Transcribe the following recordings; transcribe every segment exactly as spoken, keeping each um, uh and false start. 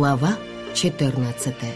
Глава четырнадцатая.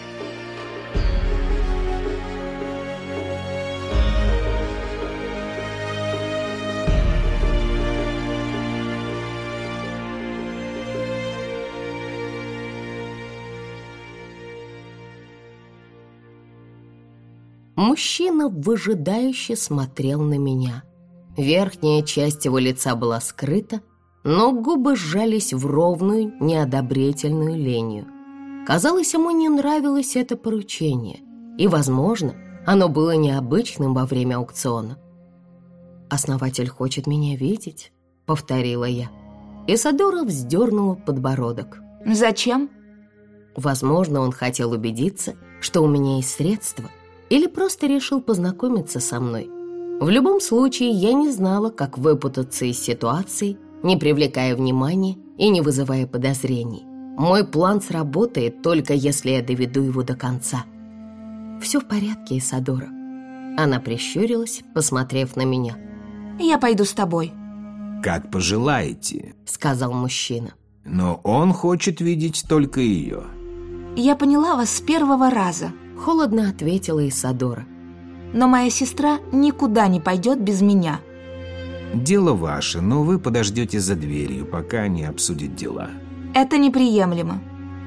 Мужчина выжидающе смотрел на меня. Верхняя часть его лица была скрыта, но губы сжались в ровную, неодобрительную линию. Казалось, ему не нравилось это поручение, и, возможно, оно было необычным во время аукциона. «Основатель хочет меня видеть», — повторила я. Исидора вздернула подбородок. «Зачем?» Возможно, он хотел убедиться, что у меня есть средства, или просто решил познакомиться со мной. В любом случае, я не знала, как выпутаться из ситуации, не привлекая внимания и не вызывая подозрений. Мой план сработает, только если я доведу его до конца. «Все в порядке, Исидора». Она прищурилась, посмотрев на меня. «Я пойду с тобой». «Как пожелаете», — сказал мужчина. «Но он хочет видеть только ее». «Я поняла вас с первого раза», — холодно ответила Исидора. «Но моя сестра никуда не пойдет без меня». «Дело ваше, но вы подождете за дверью, пока они обсудят дела». «Это неприемлемо».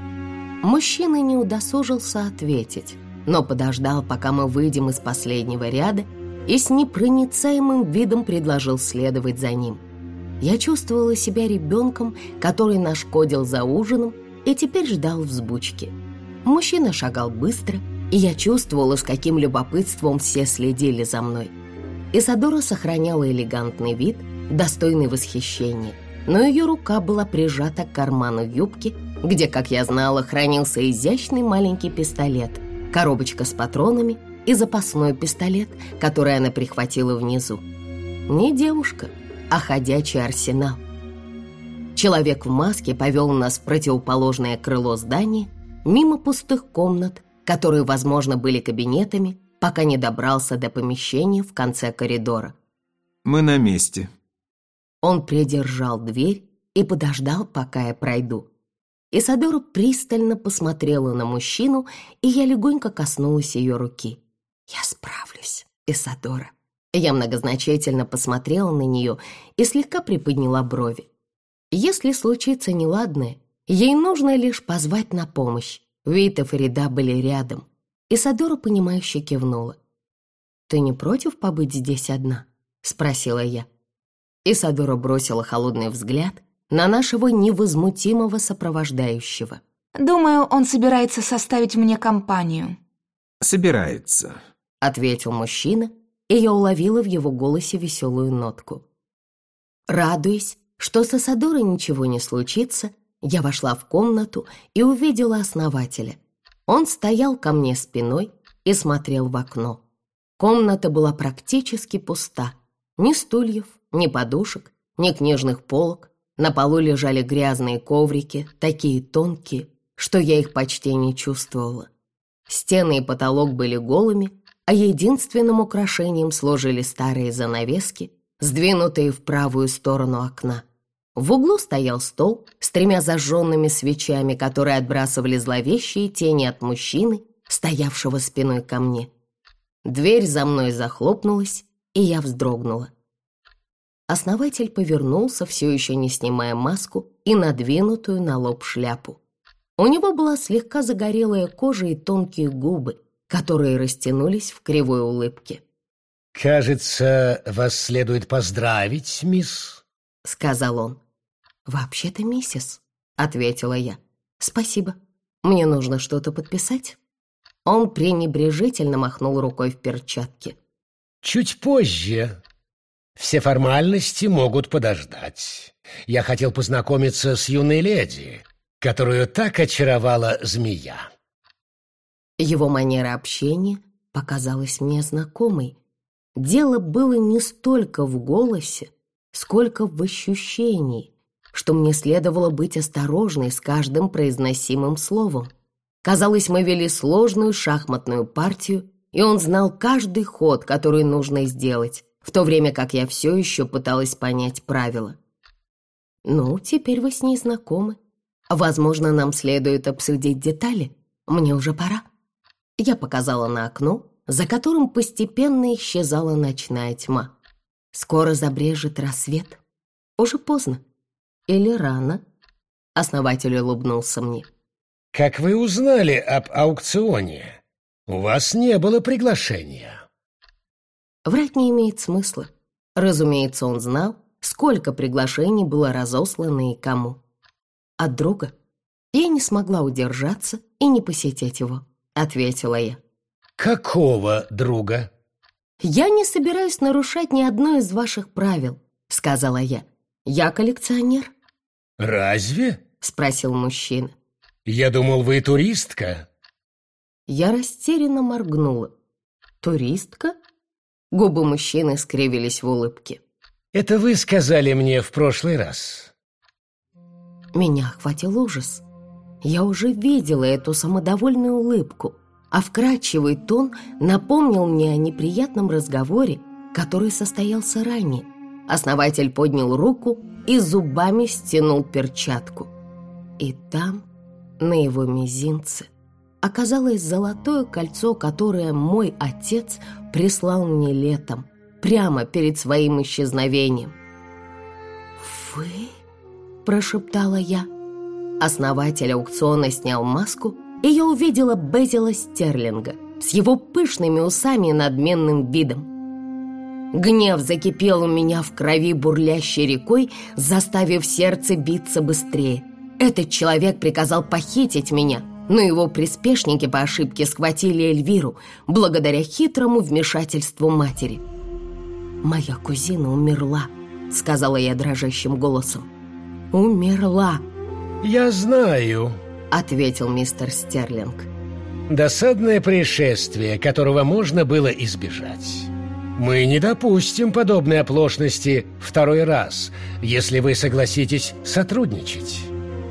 Мужчина не удосужился ответить, но подождал, пока мы выйдем из последнего ряда, и с непроницаемым видом предложил следовать за ним. Я чувствовала себя ребенком, который нашкодил за ужином и теперь ждал взбучки. Мужчина шагал быстро, и я чувствовала, с каким любопытством все следили за мной. Исидора сохраняла элегантный вид, достойный восхищения, но ее рука была прижата к карману юбки, где, как я знала, хранился изящный маленький пистолет, коробочка с патронами и запасной пистолет, который она прихватила внизу. Не девушка, а ходячий арсенал. Человек в маске повел нас в противоположное крыло здания, мимо пустых комнат, которые, возможно, были кабинетами, пока не добрался до помещения в конце коридора. «Мы на месте». Он придержал дверь и подождал, пока я пройду. Исидора пристально посмотрела на мужчину, и я легонько коснулась ее руки. «Я справлюсь, Исидора». Я многозначительно посмотрела на нее и слегка приподняла брови. Если случится неладное, ей нужно лишь позвать на помощь. Вит и Фарида были рядом. Исидора, понимающе кивнула. «Ты не против побыть здесь одна?» — спросила я. Исидора бросила холодный взгляд на нашего невозмутимого сопровождающего. «Думаю, он собирается составить мне компанию». «Собирается», — ответил мужчина, и я уловила в его голосе веселую нотку. Радуясь, что с Исидорой ничего не случится, я вошла в комнату и увидела основателя. Он стоял ко мне спиной и смотрел в окно. Комната была практически пуста. Ни стульев, ни подушек, ни книжных полок. На полу лежали грязные коврики, такие тонкие, что я их почти не чувствовала. Стены и потолок были голыми, а единственным украшением служили старые занавески, сдвинутые в правую сторону окна. В углу стоял стол с тремя зажженными свечами, которые отбрасывали зловещие тени от мужчины, стоявшего спиной ко мне. Дверь за мной захлопнулась, и я вздрогнула. Основатель повернулся, все еще не снимая маску и надвинутую на лоб шляпу. У него была слегка загорелая кожа и тонкие губы, которые растянулись в кривой улыбке. «Кажется, вас следует поздравить, мисс», — сказал он. «Вообще-то, миссис», — ответила я. «Спасибо. Мне нужно что-то подписать». Он пренебрежительно махнул рукой в перчатке. «Чуть позже. Все формальности могут подождать. Я хотел познакомиться с юной леди, которую так очаровала змея». Его манера общения показалась мне знакомой. Дело было не столько в голосе, сколько в ощущении, что мне следовало быть осторожной с каждым произносимым словом. Казалось, мы вели сложную шахматную партию, и он знал каждый ход, который нужно сделать, в то время как я все еще пыталась понять правила. «Ну, теперь вы с ней знакомы». Возможно, нам следует обсудить детали. Мне уже пора». Я показала на окно, за которым постепенно исчезала ночная тьма. «Скоро забрежет рассвет. Уже поздно. Или рано?» Основатель улыбнулся мне. «Как вы узнали об аукционе? У вас не было приглашения». Врать не имеет смысла. Разумеется, он знал, сколько приглашений было разослано и кому. От друга я не смогла удержаться и не посетить его, ответила я. «Какого друга?» «Я не собираюсь нарушать ни одно из ваших правил», сказала я. «Я коллекционер». «Разве?» спросил мужчина. «Я думал, вы туристка». Я растерянно моргнула. «Туристка?» Губы мужчины скривились в улыбке. «Это вы сказали мне в прошлый раз». Меня охватил ужас. Я уже видела эту самодовольную улыбку, а вкрадчивый тон напомнил мне о неприятном разговоре, который состоялся ранее. Основатель поднял руку и зубами стянул перчатку. И там, на его мизинце, оказалось золотое кольцо, которое мой отец прислал мне летом, прямо перед своим исчезновением. «Вы?» – прошептала я. Основатель аукциона снял маску, и я увидела Безила Стерлинга с его пышными усами и надменным видом. Гнев закипел у меня в крови бурлящей рекой, заставив сердце биться быстрее. Этот человек приказал похитить меня, но его приспешники по ошибке схватили Эльвиру благодаря хитрому вмешательству матери. «Моя кузина умерла», — сказала я дрожащим голосом. «Умерла», «Я знаю», — ответил мистер Стерлинг. «Досадное происшествие, которого можно было избежать. Мы не допустим подобной оплошности второй раз, если вы согласитесь сотрудничать».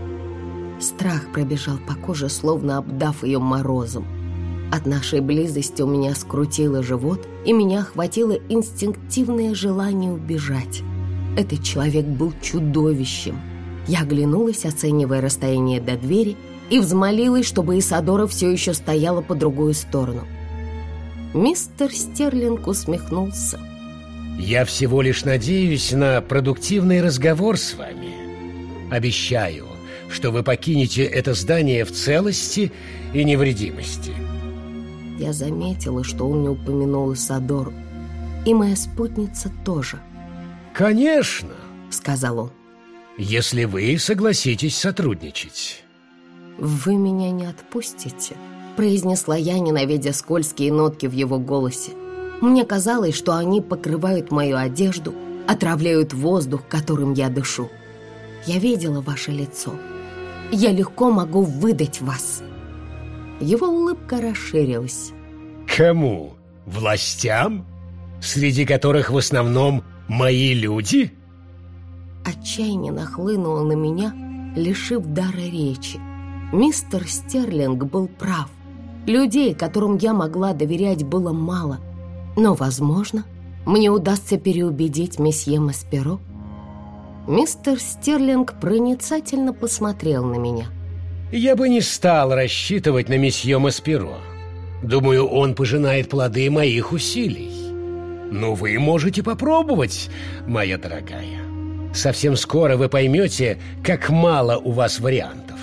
Страх пробежал по коже, словно обдав ее морозом. От нашей близости у меня скрутило живот, и меня охватило инстинктивное желание убежать. Этот человек был чудовищем. Я оглянулась, оценивая расстояние до двери, и взмолилась, чтобы Исадора все еще стояла по другую сторону. Мистер Стерлинг усмехнулся. «Я всего лишь надеюсь на продуктивный разговор с вами. Обещаю, что вы покинете это здание в целости и невредимости». Я заметила, что он не упомянул Исадору, и моя спутница тоже. «Конечно», — сказал он, — «если вы согласитесь сотрудничать». «Вы меня не отпустите», — произнесла я, ненавидя скользкие нотки в его голосе. Мне казалось, что они покрывают мою одежду, отравляют воздух, которым я дышу. Я видела ваше лицо. Я легко могу выдать вас. Его улыбка расширилась. «Кому? Властям? Среди которых в основном мои люди?» Отчаяние нахлынуло на меня, лишив дара речи. Мистер Стерлинг был прав. Людей, которым я могла доверять, было мало. Но, возможно, мне удастся переубедить месье Масперо. Мистер Стерлинг проницательно посмотрел на меня. «Я бы не стал рассчитывать на месье Масперо. Думаю, он пожинает плоды моих усилий. Но вы можете попробовать, моя дорогая. Совсем скоро вы поймете, как мало у вас вариантов».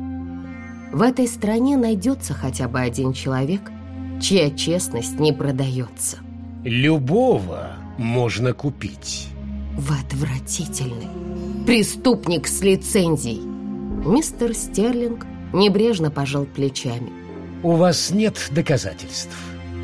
В этой стране найдется хотя бы один человек, чья честность не продается. «Любого можно купить». Вы отвратительный преступник с лицензией. Мистер Стерлинг небрежно пожал плечами. «У вас нет доказательств?»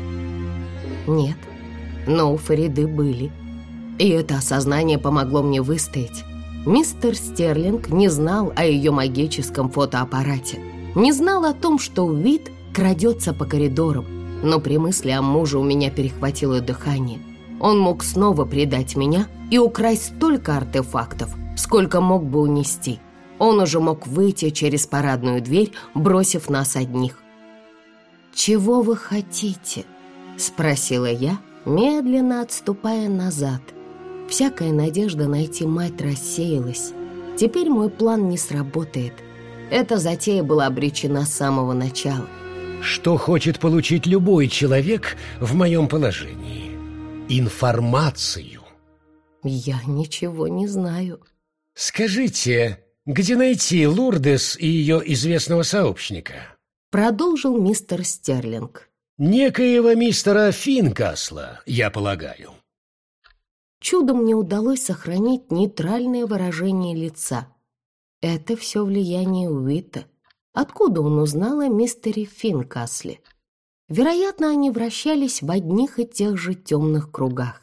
«Нет, но у Фариды были. И это осознание помогло мне выстоять. Мистер Стерлинг не знал о ее магическом фотоаппарате, не знал о том, что Уит крадется по коридорам, но при мысли о муже у меня перехватило дыхание. Он мог снова предать меня и украсть столько артефактов, сколько мог бы унести. Он уже мог выйти через парадную дверь, бросив нас одних. «Чего вы хотите?» — спросила я, медленно отступая назад. Всякая надежда найти мать рассеялась. Теперь мой план не сработает. Эта затея была обречена с самого начала. Что хочет получить любой человек в моем положении? Информацию. Я ничего не знаю. Скажите, где найти Лурдес и ее известного сообщника? Продолжил мистер Стерлинг. Некоего мистера Финкасла, я полагаю. Чудом мне удалось сохранить нейтральное выражение лица. Это все влияние Уита. Откуда он узнал о мистере Финкасле? Вероятно, они вращались в одних и тех же темных кругах.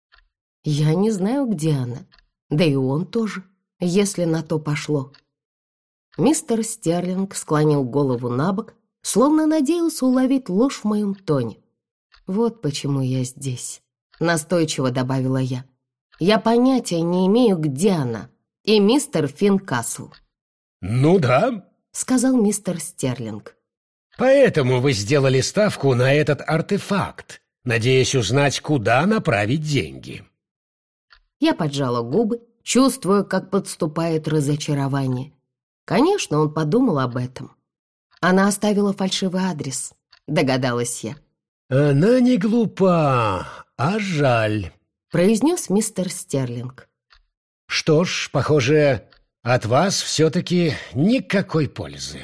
Я не знаю, где она, да и он тоже, если на то пошло. Мистер Стерлинг склонил голову на бок, словно надеялся уловить ложь в моем тоне. «Вот почему я здесь», — настойчиво добавила я. «Я понятия не имею, где она и мистер Финкасл». «Ну да», — сказал мистер Стерлинг. «Поэтому вы сделали ставку на этот артефакт, надеясь узнать, куда направить деньги». Я поджала губы, чувствуя, как подступает разочарование. Конечно, он подумал об этом. Она оставила фальшивый адрес, догадалась я. «Она не глупа, а жаль», — произнес мистер Стерлинг. «Что ж, похоже, от вас все-таки никакой пользы».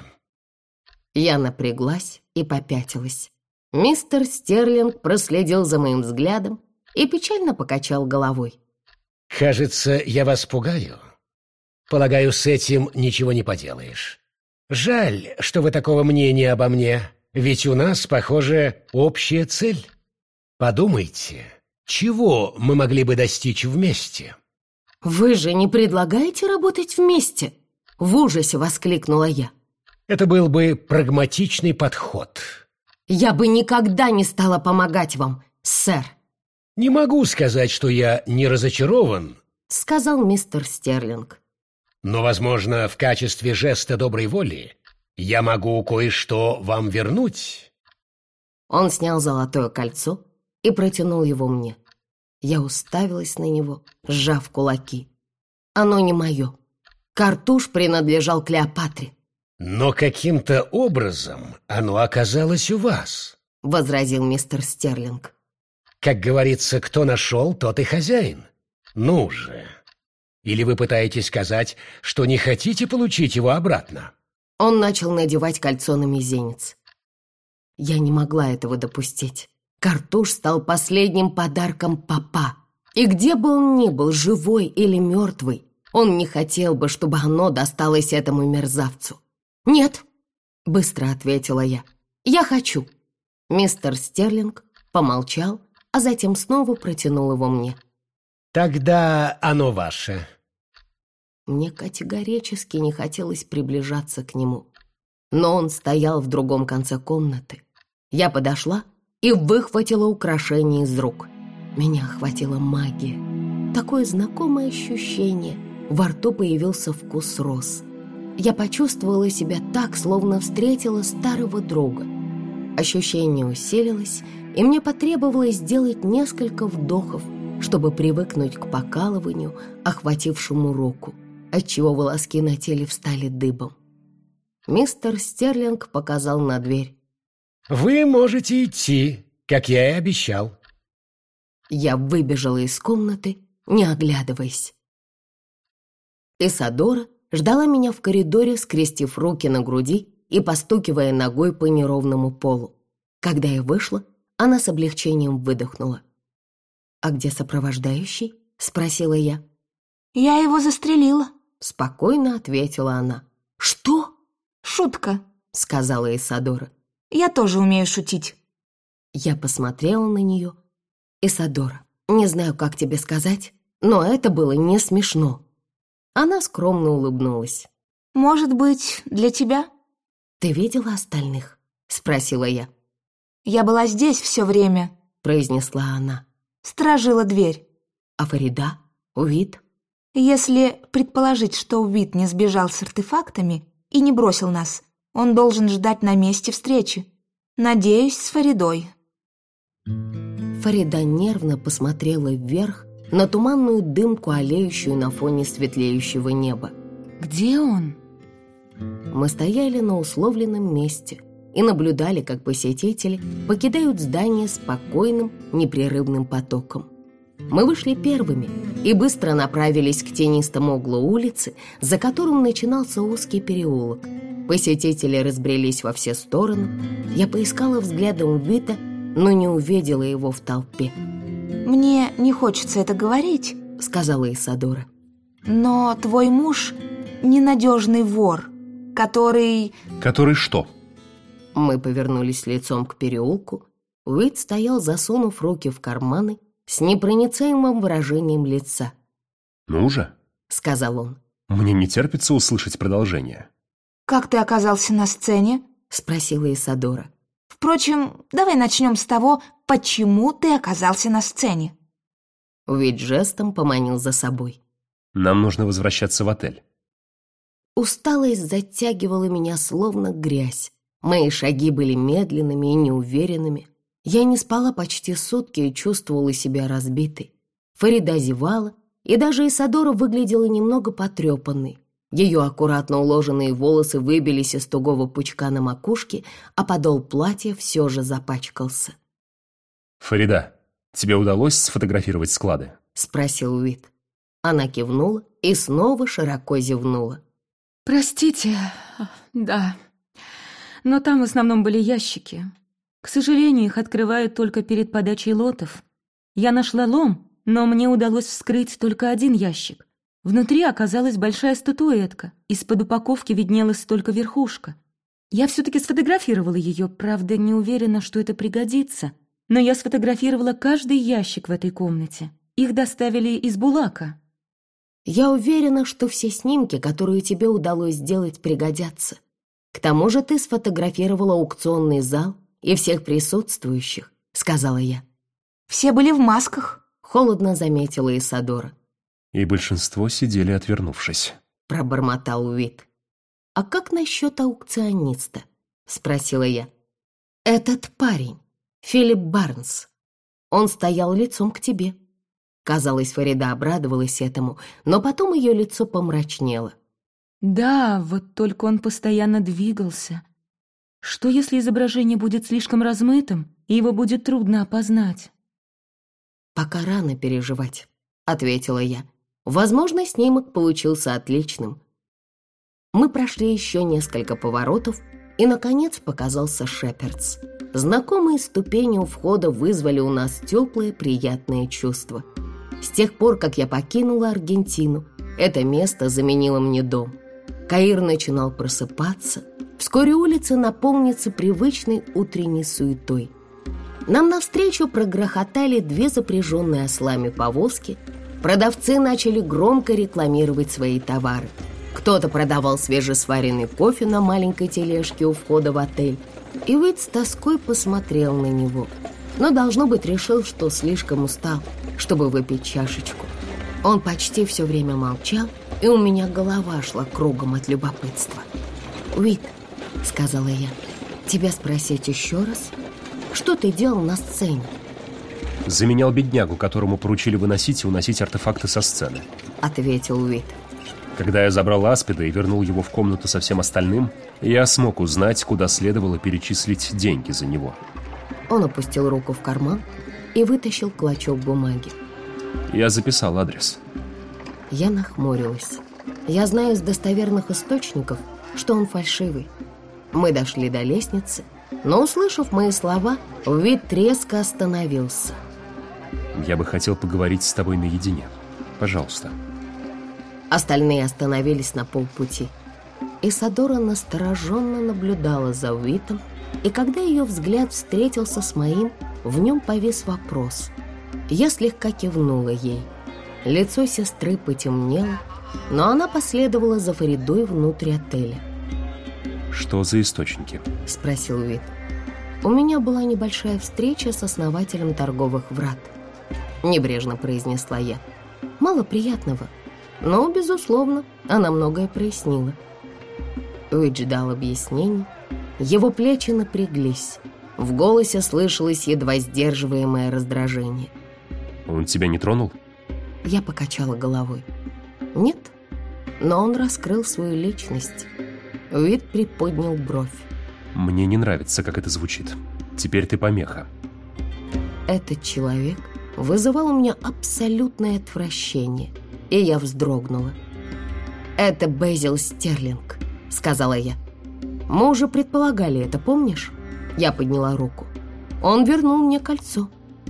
Я напряглась и попятилась. Мистер Стерлинг проследил за моим взглядом и печально покачал головой. «Кажется, я вас пугаю. Полагаю, с этим ничего не поделаешь. Жаль, что вы такого мнения обо мне, ведь у нас, похоже, общая цель. Подумайте, чего мы могли бы достичь вместе?» «Вы же не предлагаете работать вместе?» — в ужасе воскликнула я. «Это был бы прагматичный подход». «Я бы никогда не стала помогать вам, сэр». «Не могу сказать, что я не разочарован», — сказал мистер Стерлинг. «но, возможно, в качестве жеста доброй воли я могу кое-что вам вернуть». Он снял золотое кольцо и протянул его мне. Я уставилась на него, сжав кулаки. Оно не мое. Картуш принадлежал Клеопатре. «Но каким-то образом оно оказалось у вас», — возразил мистер Стерлинг. «Как говорится, кто нашел, тот и хозяин. Ну же. Или вы пытаетесь сказать, что не хотите получить его обратно?» Он начал надевать кольцо на мизинец. Я не могла этого допустить. Картуш стал последним подарком папа. И где бы он ни был, живой или мертвый, он не хотел бы, чтобы оно досталось этому мерзавцу. «Нет», — быстро ответила я, — «я хочу». Мистер Стерлинг помолчал, а затем снова протянул его мне. «Тогда оно ваше». Мне категорически не хотелось приближаться к нему. Но он стоял в другом конце комнаты. Я подошла и выхватила украшение из рук. Меня охватила магия. Такое знакомое ощущение. Во рту появился вкус роз. Я почувствовала себя так, словно встретила старого друга. Ощущение усилилось, и мне потребовалось сделать несколько вдохов, чтобы привыкнуть к покалыванию, охватившему руку, отчего волоски на теле встали дыбом. Мистер Стерлинг показал на дверь. «Вы можете идти, как я и обещал». Я выбежала из комнаты, не оглядываясь. Исадора ждала меня в коридоре, скрестив руки на груди и постукивая ногой по неровному полу. Когда я вышла, она с облегчением выдохнула. «А где сопровождающий?» — спросила я. «Я его застрелила», — спокойно ответила она. «Что?» «Шутка», — сказала Исадора. «Я тоже умею шутить». Я посмотрела на нее. «Исадора, не знаю, как тебе сказать, но это было не смешно». Она скромно улыбнулась. «Может быть, для тебя?» «Ты видела остальных?» — спросила я. «Я была здесь все время», — произнесла она. «Стражила дверь». «А Фарида? Увид?» «Если предположить, что Увид не сбежал с артефактами и не бросил нас, он должен ждать на месте встречи. Надеюсь, с Фаридой». Фарида нервно посмотрела вверх на туманную дымку, олеющую на фоне светлеющего неба. «Где он?» Мы стояли на условленном месте и наблюдали, как посетители покидают здание спокойным, непрерывным потоком. Мы вышли первыми и быстро направились к тенистому углу улицы, за которым начинался узкий переулок. Посетители разбрелись во все стороны. Я поискала взглядом Вита, но не увидела его в толпе. «Мне не хочется это говорить», — сказала Исадора. «но твой муж ненадежный вор, который...» «Который что?» Мы повернулись лицом к переулку. Уит стоял, засунув руки в карманы, с непроницаемым выражением лица. «Ну же», — сказал он. «Мне не терпится услышать продолжение». «Как ты оказался на сцене?» — спросила Исадора. «Впрочем, давай начнем с того, почему ты оказался на сцене». Уит жестом поманил за собой. «Нам нужно возвращаться в отель». Усталость затягивала меня словно грязь. Мои шаги были медленными и неуверенными. Я не спала почти сутки и чувствовала себя разбитой. Фарида зевала, и даже Исадора выглядела немного потрепанной. Ее аккуратно уложенные волосы выбились из тугого пучка на макушке, а подол платья все же запачкался. «Фарида, тебе удалось сфотографировать склады?» — спросил Уит. Она кивнула и снова широко зевнула. «Простите, да, но там в основном были ящики. К сожалению, их открывают только перед подачей лотов. Я нашла лом, но мне удалось вскрыть только один ящик. Внутри оказалась большая статуэтка, из-под упаковки виднелась только верхушка. Я все-таки сфотографировала ее, правда, не уверена, что это пригодится, но я сфотографировала каждый ящик в этой комнате. Их доставили из Булака». «Я уверена, что все снимки, которые тебе удалось сделать, пригодятся. К тому же ты сфотографировала аукционный зал и всех присутствующих», — сказала я. «Все были в масках», — холодно заметила Исадора. «И большинство сидели, отвернувшись», — пробормотал Уит. «А как насчет аукциониста?» — спросила я. «Этот парень, Филипп Барнс, он стоял лицом к тебе». Казалось, Фарида обрадовалась этому, но потом ее лицо помрачнело. «Да, вот только он постоянно двигался. Что, если изображение будет слишком размытым, и его будет трудно опознать?» «Пока рано переживать», — ответила я. «Возможно, снимок получился отличным». Мы прошли еще несколько поворотов, и, наконец, показался Шепердс. Знакомые ступени у входа вызвали у нас теплое, приятное чувство. С тех пор, как я покинула Аргентину, это место заменило мне дом. Каир начинал просыпаться. Вскоре улица наполнится привычной утренней суетой. Нам навстречу прогрохотали две запряженные ослами повозки. Продавцы начали громко рекламировать свои товары. Кто-то продавал свежесваренный кофе на маленькой тележке у входа в отель. И Уит с тоской посмотрел на него. Но, должно быть, решил, что слишком устал, чтобы выпить чашечку. Он почти все время молчал, и у меня голова шла кругом от любопытства. «Уит», — сказала я, — «тебя спросить еще раз? Что ты делал на сцене?» «Заменял беднягу, которому поручили выносить и уносить артефакты со сцены», — ответил Уит. «Когда я забрал Аспида и вернул его в комнату со всем остальным, я смог узнать, куда следовало перечислить деньги за него». Он опустил руку в карман и вытащил клочок бумаги. «Я записал адрес». Я нахмурилась. Я знаю из достоверных источников, что он фальшивый. Мы дошли до лестницы, но, услышав мои слова, Уит резко остановился. «Я бы хотел поговорить с тобой наедине. Пожалуйста». Остальные остановились на полпути. Исадора настороженно наблюдала за Уитом, и когда ее взгляд встретился с моим, в нем повис вопрос. Я слегка кивнула ей. Лицо сестры потемнело, но она последовала за Фаридой внутрь отеля. «Что за источники?» — спросил Уит. «У меня была небольшая встреча с основателем торговых врат», — небрежно произнесла я. «Мало приятного, но, безусловно, она многое прояснила». Уит ждал объяснений. Его плечи напряглись. В голосе слышалось едва сдерживаемое раздражение. «Он тебя не тронул?» Я покачала головой. «Нет, но он раскрыл свою личность. Уит приподнял бровь. Мне не нравится, как это звучит. Теперь ты помеха. Этот человек вызывал у меня абсолютное отвращение, и я вздрогнула. «Это Безил Стерлинг», — сказала я. «Мы уже предполагали это, помнишь?» Я подняла руку. Он вернул мне кольцо.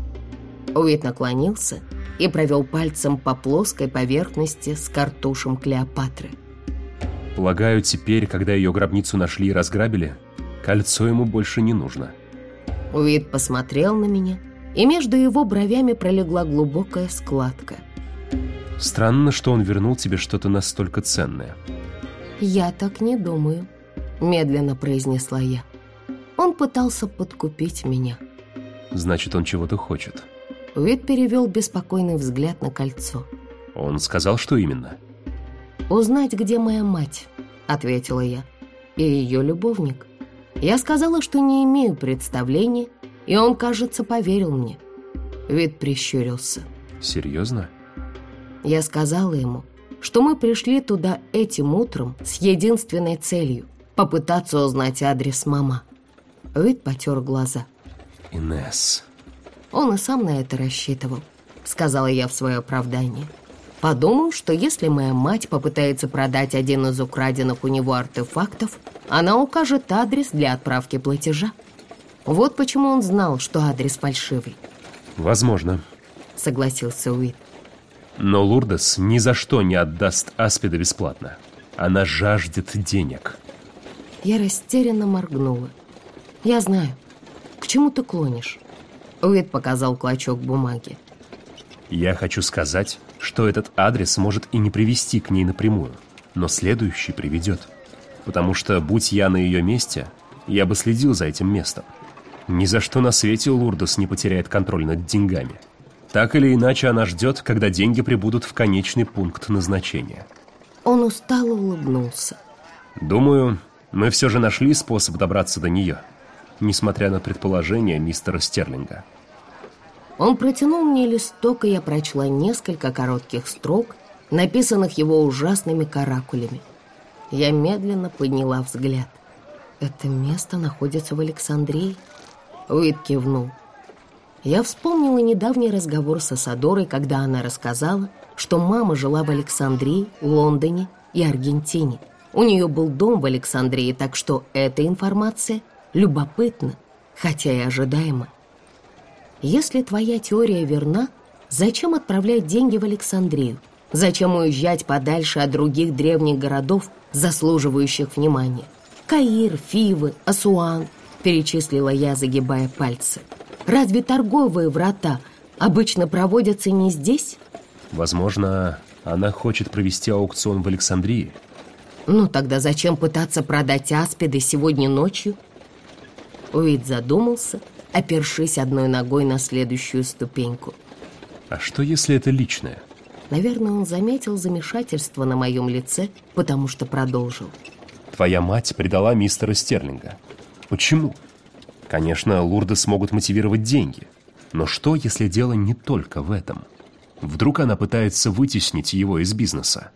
Уит наклонился и провел пальцем по плоской поверхности с картушем Клеопатры. Полагаю, теперь, когда ее гробницу нашли и разграбили, кольцо ему больше не нужно. Уит посмотрел на меня, и между его бровями пролегла глубокая складка. Странно, что он вернул тебе что-то настолько ценное. «Я так не думаю», — медленно произнесла я. «Он пытался подкупить меня». Значит, он чего-то хочет. Уит перевел беспокойный взгляд на кольцо. Он сказал, что именно? «Узнать, где моя мать», — ответила я, — «и ее любовник». Я сказала, что не имею представления, и он, кажется, поверил мне. Уит прищурился. Серьезно? Я сказала ему, что мы пришли туда этим утром с единственной целью — попытаться узнать адрес мамы. Уит потер глаза. Инесс. Он и сам на это рассчитывал, сказала я в свое оправдание. Подумал, что если моя мать попытается продать один из украденных у него артефактов, она укажет адрес для отправки платежа. Вот почему он знал, что адрес фальшивый. Возможно, согласился Уит. Но Лурдес ни за что не отдаст Аспида бесплатно. Она жаждет денег. Я растерянно моргнула. Я знаю. К чему ты клонишь? Уит показал клочок бумаги. Я хочу сказать, что этот адрес может и не привести к ней напрямую, но следующий приведет. Потому что, будь я на ее месте, я бы следил за этим местом. Ни за что на свете Лурдес не потеряет контроль над деньгами. Так или иначе, она ждет, когда деньги прибудут в конечный пункт назначения. Он устало улыбнулся. Думаю, мы все же нашли способ добраться до нее, несмотря на предположения мистера Стерлинга. Он протянул мне листок, и я прочла несколько коротких строк, написанных его ужасными каракулями. Я медленно подняла взгляд. Это место находится в Александрии? Уит кивнул. Я вспомнила недавний разговор с Асадорой, когда она рассказала, что мама жила в Александрии, Лондоне и Аргентине. У нее был дом в Александрии, так что эта информация любопытна, хотя и ожидаема. Если твоя теория верна, зачем отправлять деньги в Александрию? Зачем уезжать подальше от других древних городов, заслуживающих внимания? Каир, Фивы, Асуан, перечислила я, загибая пальцы. Разве торговые врата обычно проводятся не здесь? Возможно, она хочет провести аукцион в Александрии. Ну тогда зачем пытаться продать аспиды сегодня ночью? Уит задумался, опершись одной ногой на следующую ступеньку. А что, если это личное? Наверное, он заметил замешательство на моем лице, потому что продолжил. Твоя мать предала мистера Стерлинга. Почему? Конечно, Лурдес смогут мотивировать деньги. Но что, если дело не только в этом? Вдруг она пытается вытеснить его из бизнеса?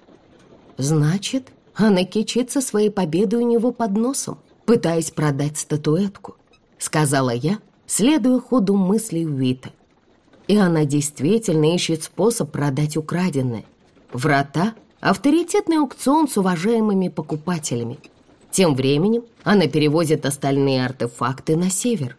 Значит, она кичится своей победой у него под носом, пытаясь продать статуэтку, сказала я, следуя ходу мыслей Уита. И она действительно ищет способ продать украденное. Врата — авторитетный аукцион с уважаемыми покупателями. Тем временем она перевозит остальные артефакты на север.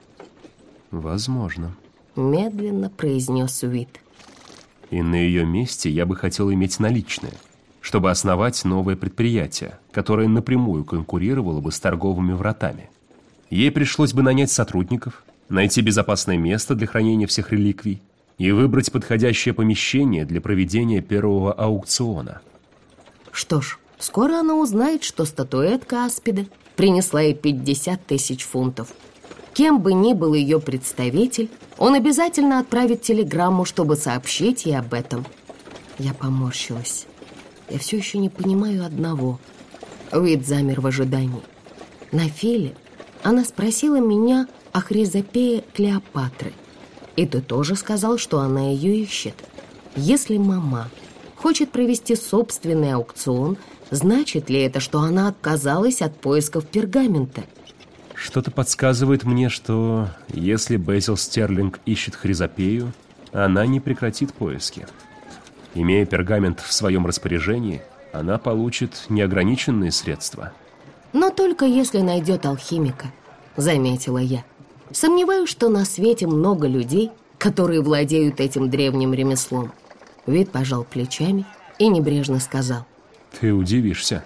Возможно, медленно произнес Уит. И на ее месте я бы хотел иметь наличные, чтобы основать новое предприятие, которое напрямую конкурировало бы с торговыми вратами. Ей пришлось бы нанять сотрудников, найти безопасное место для хранения всех реликвий и выбрать подходящее помещение для проведения первого аукциона. Что ж, скоро она узнает, что статуэтка Аспида принесла ей пятьдесят тысяч фунтов. Кем бы ни был ее представитель, он обязательно отправит телеграмму, чтобы сообщить ей об этом. Я поморщилась. Я все еще не понимаю одного. Уит замер в ожидании. На Филе она спросила меня о Хризопее Клеопатры. И ты тоже сказал, что она ее ищет. Если мама хочет провести собственный аукцион, Значит ли это, что она отказалась от поисков пергамента? Что-то подсказывает мне, что если Бэзил Стерлинг ищет Хризопею, она не прекратит поиски. Имея пергамент в своем распоряжении, она получит неограниченные средства. Но только если найдет алхимика, заметила я. Сомневаюсь, что на свете много людей, которые владеют этим древним ремеслом. Вит пожал плечами и небрежно сказал: Ты удивишься.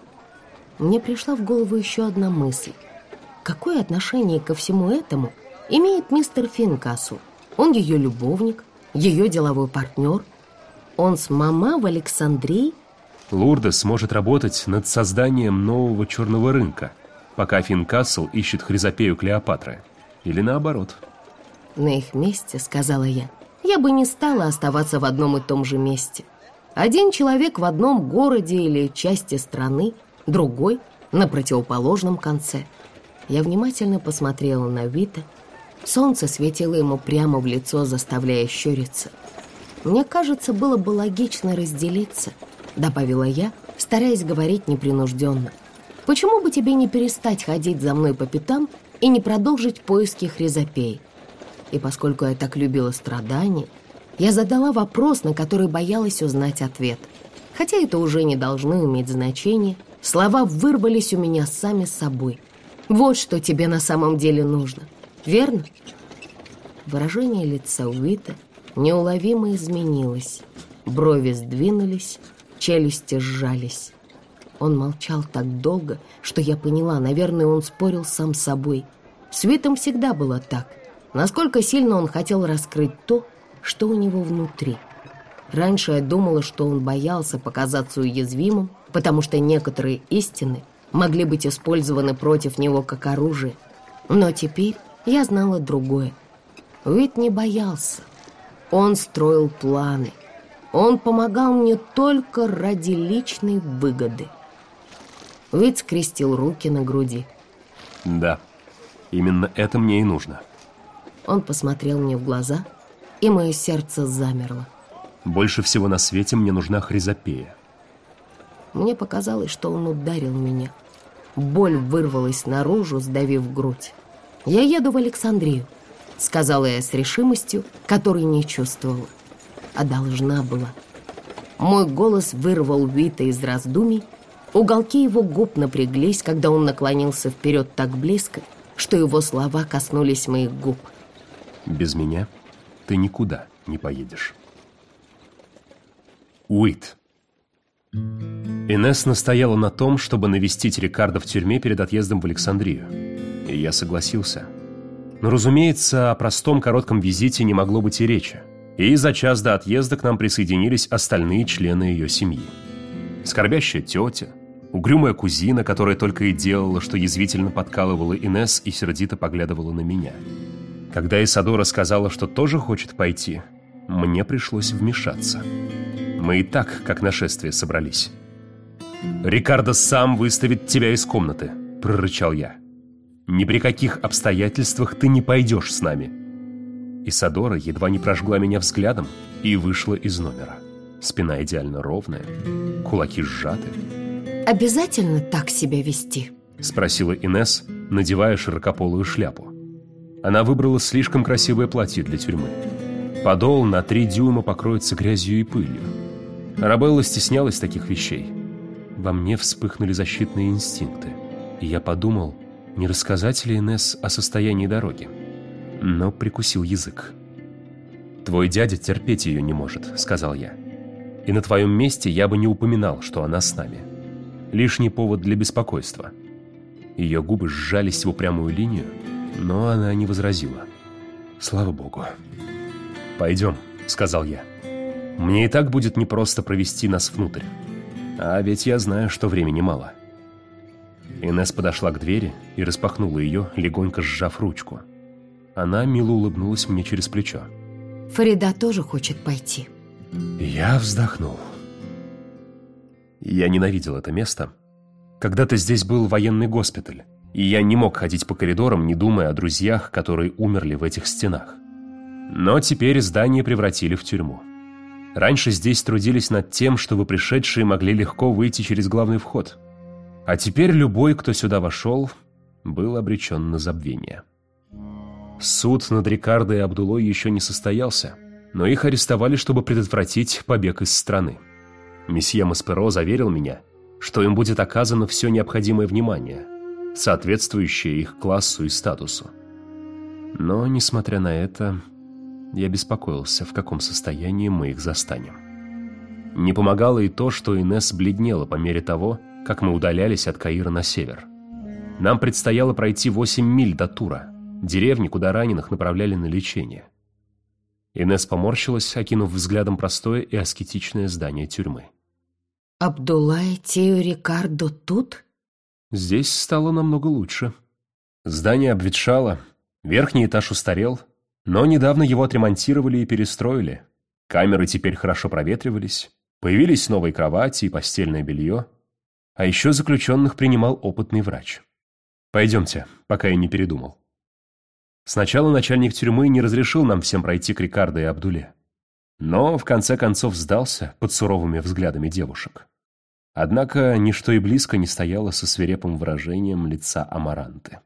Мне пришла в голову еще одна мысль. Какое отношение ко всему этому имеет мистер Финкасл? Он ее любовник, ее деловой партнер. Он с мама в Александрии. Лурдес может работать над созданием нового черного рынка, пока Финкасл ищет Хризопею Клеопатры. Или наоборот. На их месте, сказала я, я бы не стала оставаться в одном и том же месте. Один человек в одном городе или части страны, другой на противоположном конце. Я внимательно посмотрела на Вита. Солнце светило ему прямо в лицо, заставляя щуриться. Мне кажется, было бы логично разделиться, добавила я, стараясь говорить непринужденно. Почему бы тебе не перестать ходить за мной по пятам и не продолжить поиски Хризопеи? И поскольку я так любила страдания, я задала вопрос, на который боялась узнать ответ. Хотя это уже не должно иметь значения, слова вырвались у меня сами собой. Вот что тебе на самом деле нужно, верно? Выражение лица Уита неуловимо изменилось. Брови сдвинулись, челюсти сжались. Он молчал так долго, что я поняла, наверное, он спорил сам с собой. С Уитом всегда было так. Насколько сильно он хотел раскрыть то, что у него внутри. Раньше я думала, что он боялся показаться уязвимым, потому что некоторые истины могли быть использованы против него как оружие. Но теперь я знала другое. Уит не боялся. Он строил планы. Он помогал мне только ради личной выгоды. Уит скрестил руки на груди. Да, именно это мне и нужно. Он посмотрел мне в глаза, и мое сердце замерло. Больше всего на свете мне нужна Хризопея. Мне показалось, что он ударил меня. Боль вырвалась наружу, сдавив грудь. «Я еду в Александрию», — сказала я с решимостью, которой не чувствовала, а должна была. Мой голос вырвал Уита из раздумий. Уголки его губ напряглись, когда он наклонился вперед так близко, что его слова коснулись моих губ. Без меня ты никуда не поедешь. Уит. Инесс настояла на том, чтобы навестить Рикардо в тюрьме перед отъездом в Александрию. И я согласился. Но, разумеется, о простом коротком визите не могло быть и речи. И за час до отъезда к нам присоединились остальные члены ее семьи. Скорбящая тетя, угрюмая кузина, которая только и делала, что язвительно подкалывала Инесс и сердито поглядывала на меня. Когда Исадора сказала, что тоже хочет пойти, мне пришлось вмешаться. Мы и так, как нашествие, собрались. «Рикардо сам выставит тебя из комнаты», — прорычал я. «Ни при каких обстоятельствах ты не пойдешь с нами». Исадора едва не прожгла меня взглядом и вышла из номера. Спина идеально ровная, кулаки сжаты. «Обязательно так себя вести?» — спросила Инесс, надевая широкополую шляпу. Она выбрала слишком красивое платье для тюрьмы. Подол на три дюйма покроется грязью и пылью. Арабелла стеснялась таких вещей. Во мне вспыхнули защитные инстинкты, и я подумал, не рассказать ли Инесс о состоянии дороги. Но прикусил язык. «Твой дядя терпеть ее не может», — сказал я. «И на твоем месте я бы не упоминал, что она с нами. Лишний повод для беспокойства». Ее губы сжались в упрямую линию, но она не возразила. Слава богу. «Пойдем», — сказал я. «Мне и так будет непросто провести нас внутрь. А ведь я знаю, что времени мало». Инесс подошла к двери и распахнула ее, легонько сжав ручку. Она мило улыбнулась мне через плечо. «Фарида тоже хочет пойти». Я вздохнул. Я ненавидел это место. Когда-то здесь был военный госпиталь, и я не мог ходить по коридорам, не думая о друзьях, которые умерли в этих стенах. Но теперь здание превратили в тюрьму. Раньше здесь трудились над тем, чтобы пришедшие могли легко выйти через главный вход. А теперь любой, кто сюда вошел, был обречен на забвение. Суд над Рикардо и Абдулой еще не состоялся, но их арестовали, чтобы предотвратить побег из страны. Месье Масперо заверил меня, что им будет оказано все необходимое внимание, соответствующее их классу и статусу. Но, несмотря на это, я беспокоился, в каком состоянии мы их застанем. Не помогало и то, что Инесс бледнела по мере того, как мы удалялись от Каира на север. Нам предстояло пройти восемь миль до Тура, деревни, куда раненых направляли на лечение. Инесс поморщилась, окинув взглядом простое и аскетичное здание тюрьмы. «Абдулла и Тео Рикардо тут?» Здесь стало намного лучше. Здание обветшало, верхний этаж устарел, но недавно его отремонтировали и перестроили. Камеры теперь хорошо проветривались, появились новые кровати и постельное белье, а еще заключенных принимал опытный врач. Пойдемте, пока я не передумал. Сначала начальник тюрьмы не разрешил нам всем пройти к Рикардо и Абдуле, но в конце концов сдался под суровыми взглядами девушек. Однако ничто и близко не стояло со свирепым выражением лица Амаранты.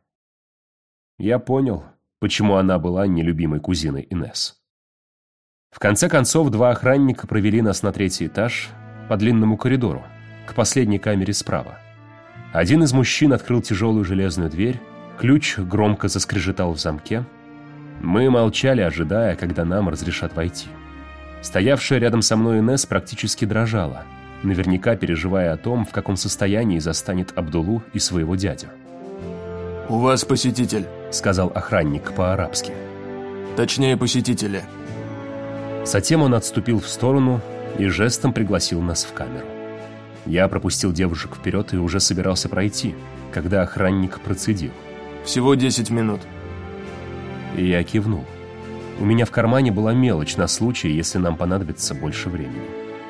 Я понял, почему она была нелюбимой кузиной Инесс. В конце концов, два охранника провели нас на третий этаж по длинному коридору, к последней камере справа. Один из мужчин открыл тяжелую железную дверь, ключ громко заскрежетал в замке. Мы молчали, ожидая, когда нам разрешат войти. Стоявшая рядом со мной Инесс практически дрожала, наверняка переживая о том, в каком состоянии застанет Абдулу и своего дядю. «У вас посетитель», — сказал охранник по-арабски. «Точнее, посетители». Затем он отступил в сторону и жестом пригласил нас в камеру. Я пропустил девушек вперед и уже собирался пройти, когда охранник процедил. «Всего десять минут». И я кивнул. У меня в кармане была мелочь на случай, если нам понадобится больше времени.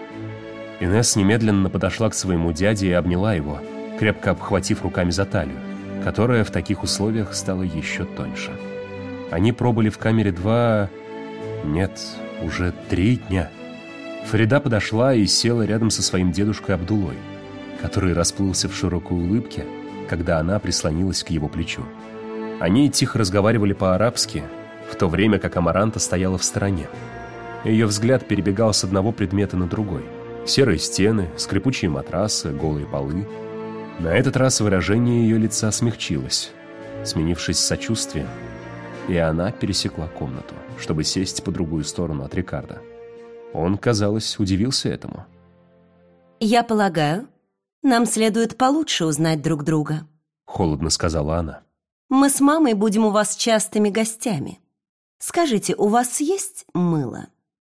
Инесс немедленно подошла к своему дяде и обняла его, крепко обхватив руками за талию, которая в таких условиях стала еще тоньше. Они пробыли в камере два... нет, уже три дня. Фарида подошла и села рядом со своим дедушкой Абдулой, который расплылся в широкой улыбке, когда она прислонилась к его плечу. Они тихо разговаривали по-арабски, в то время как Амаранта стояла в стороне. Ее взгляд перебегал с одного предмета на другой. Серые стены, скрипучие матрасы, голые полы. На этот раз выражение ее лица смягчилось, сменившись сочувствием, и она пересекла комнату, чтобы сесть по другую сторону от Рикардо. Он, казалось, удивился этому. «Я полагаю, нам следует получше узнать друг друга», — холодно сказала она. «Мы с мамой будем у вас частыми гостями. Скажите, у вас есть мыло?»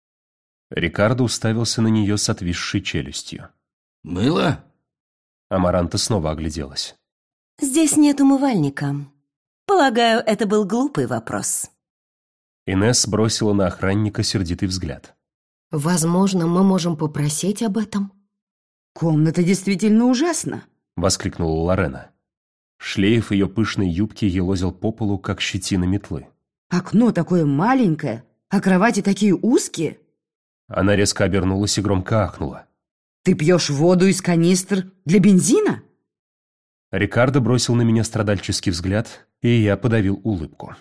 Рикардо уставился на нее с отвисшей челюстью. «Мыло?» Амаранта снова огляделась. «Здесь нет умывальника. Полагаю, это был глупый вопрос». Инесс бросила на охранника сердитый взгляд. «Возможно, мы можем попросить об этом?» «Комната действительно ужасна», — воскликнула Лорена. Шлейф ее пышной юбки елозил по полу, как щетина метлы. «Окно такое маленькое, а кровати такие узкие». Она резко обернулась и громко ахнула. «Ты пьешь воду из канистр для бензина?» Рикардо бросил на меня страдальческий взгляд, и я подавил улыбку.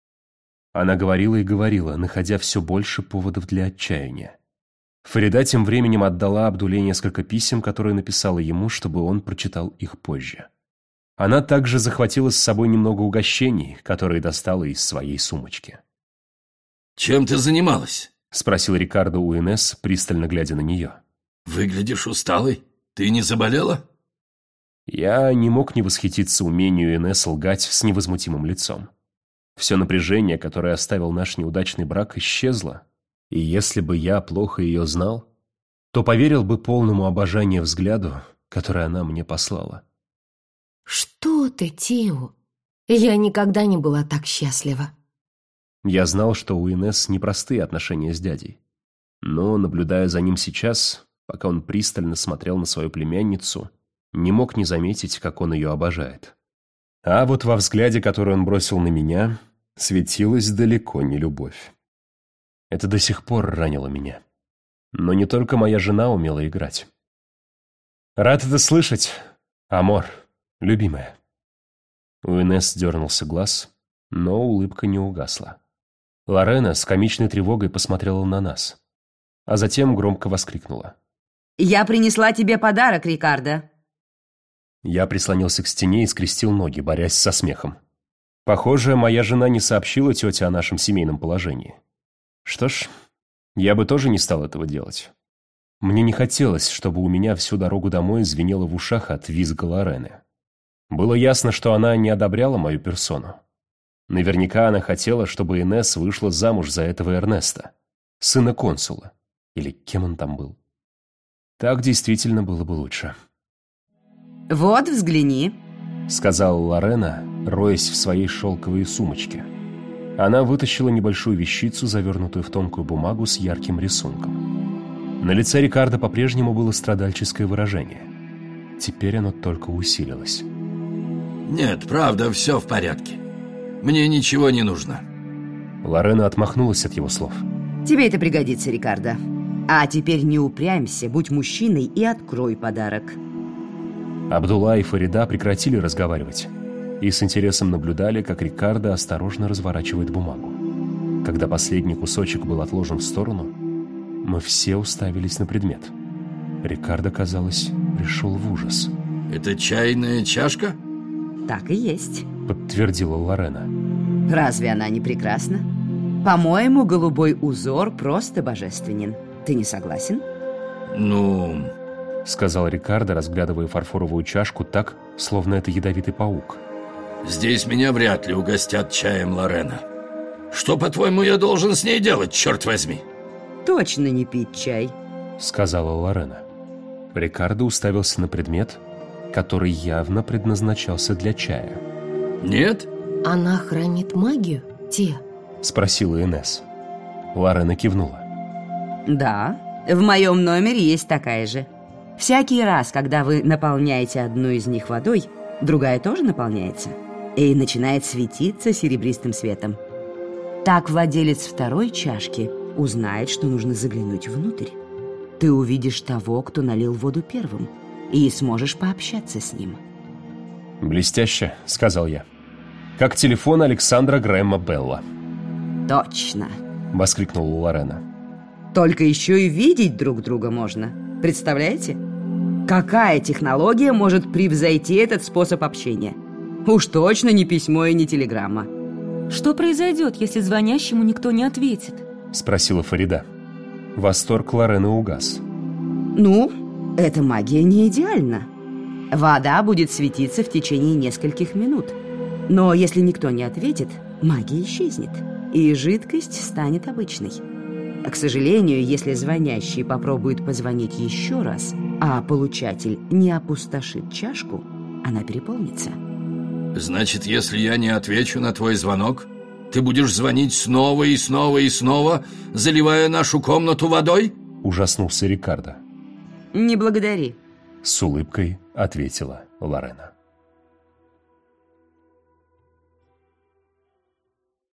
Она говорила и говорила, находя все больше поводов для отчаяния. Фарида тем временем отдала Абдуле несколько писем, которые написала ему, чтобы он прочитал их позже. Она также захватила с собой немного угощений, которые достала из своей сумочки. «Чем ты занималась?» — спросил Рикардо у Инесс, пристально глядя на нее. «Выглядишь усталой. Ты не заболела?» Я не мог не восхититься умению Инесс лгать с невозмутимым лицом. Все напряжение, которое оставил наш неудачный брак, исчезло, и если бы я плохо ее знал, то поверил бы полному обожанию взгляду, который она мне послала. «Что ты, Тео? Я никогда не была так счастлива». Я знал, что у Инесс непростые отношения с дядей, но, наблюдая за ним сейчас, пока он пристально смотрел на свою племянницу, не мог не заметить, как он ее обожает. А вот во взгляде, который он бросил на меня, светилась далеко не любовь. Это до сих пор ранило меня. Но не только моя жена умела играть. Рад это слышать, Амор, любимая. У Инесс дернулся глаз, но улыбка не угасла. Лорена с комичной тревогой посмотрела на нас, а затем громко воскликнула. «Я принесла тебе подарок, Рикардо!» Я прислонился к стене и скрестил ноги, борясь со смехом. Похоже, моя жена не сообщила тете о нашем семейном положении. Что ж, я бы тоже не стал этого делать. Мне не хотелось, чтобы у меня всю дорогу домой звенело в ушах от визга Лорены. Было ясно, что она не одобряла мою персону. Наверняка она хотела, чтобы Инесс вышла замуж за этого Эрнеста, сына консула, или кем он там был. Так действительно было бы лучше. «Вот, взгляни», — сказала Лорена, роясь в своей шелковой сумочке. Она вытащила небольшую вещицу, завернутую в тонкую бумагу с ярким рисунком. На лице Рикардо по-прежнему было страдальческое выражение. Теперь оно только усилилось. «Нет, правда, все в порядке. Мне ничего не нужно». Лорена отмахнулась от его слов. «Тебе это пригодится, Рикардо. А теперь не упрямься, будь мужчиной и открой подарок». Абдулла и Фарида прекратили разговаривать и с интересом наблюдали, как Рикардо осторожно разворачивает бумагу. Когда последний кусочек был отложен в сторону, мы все уставились на предмет. Рикардо, казалось, пришел в ужас. «Это чайная чашка?» «Так и есть», — подтвердила Лорена. «Разве она не прекрасна? По-моему, голубой узор просто божественен. Ты не согласен?» «Ну...» — сказал Рикардо, разглядывая фарфоровую чашку так, словно это ядовитый паук. «Здесь меня вряд ли угостят чаем, Лорена. Что, по-твоему, я должен с ней делать, черт возьми?» «Точно не пить чай», — сказала Лорена. Рикардо уставился на предмет, который явно предназначался для чая. «Нет?» «Она хранит магию, те?» — спросила Инесс. Лорена кивнула. «Да, в моем номере есть такая же. Всякий раз, когда вы наполняете одну из них водой, другая тоже наполняется и начинает светиться серебристым светом. Так владелец второй чашки узнает, что нужно заглянуть внутрь. Ты увидишь того, кто налил воду первым, и сможешь пообщаться с ним». «Блестяще», — сказал я. «Как телефон Александра Грэма Белла». «Точно», — воскликнула Лорена. «Только еще и видеть друг друга можно. Представляете? Какая технология может превзойти этот способ общения? Уж точно не письмо и не телеграмма». «Что произойдет, если звонящему никто не ответит?» — спросила Фарида. Восторг Лорены угас. «Ну, эта магия не идеальна. Вода будет светиться в течение нескольких минут. Но если никто не ответит, магия исчезнет, и жидкость станет обычной. К сожалению, если звонящий попробует позвонить еще раз, а получатель не опустошит чашку, она переполнится». «Значит, если я не отвечу на твой звонок, ты будешь звонить снова и снова и снова, заливая нашу комнату водой?» — ужаснулся Рикардо. «Не благодари», — с улыбкой ответила Лорена.